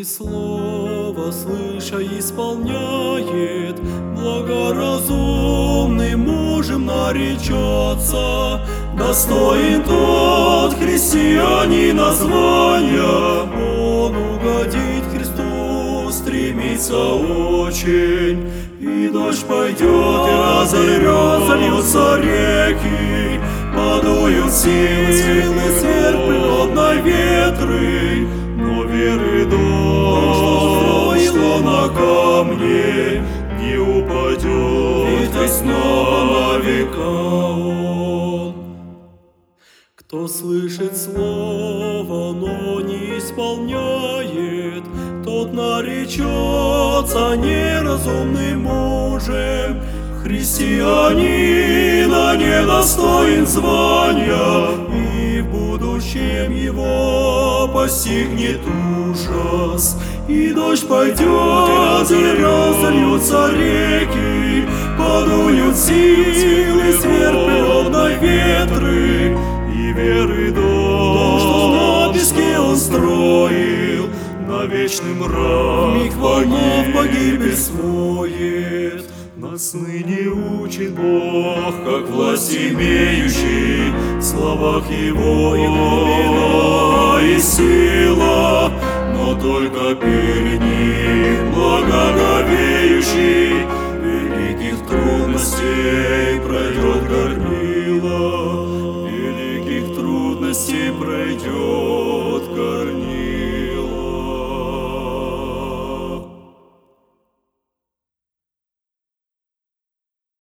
слово, слыша, исполняет, благоразумным мужем наречется. Достоин тот христианин названия, он угодить Христу стремится очень. И дождь пойдет, и разольются реки, подуют силы сверхприродной ветры, но веры дождь, что на камне не упадет, ведь снова на века он. Кто слышит слово, но не исполняет, тот наречется неразумным мужем. Христианина недостоин звания, и в будущем его постигнет ужас. И дождь пойдет, и разольются реки, подуют силы сверхприродной ветры, и веры дождь, что на песке он строил, на вечный мрак миг волнов погибель смоет. Нас ныне учит Бог, как власть имеющий, в словах Его и глубина, и сила, но только перед Ним благоговеющий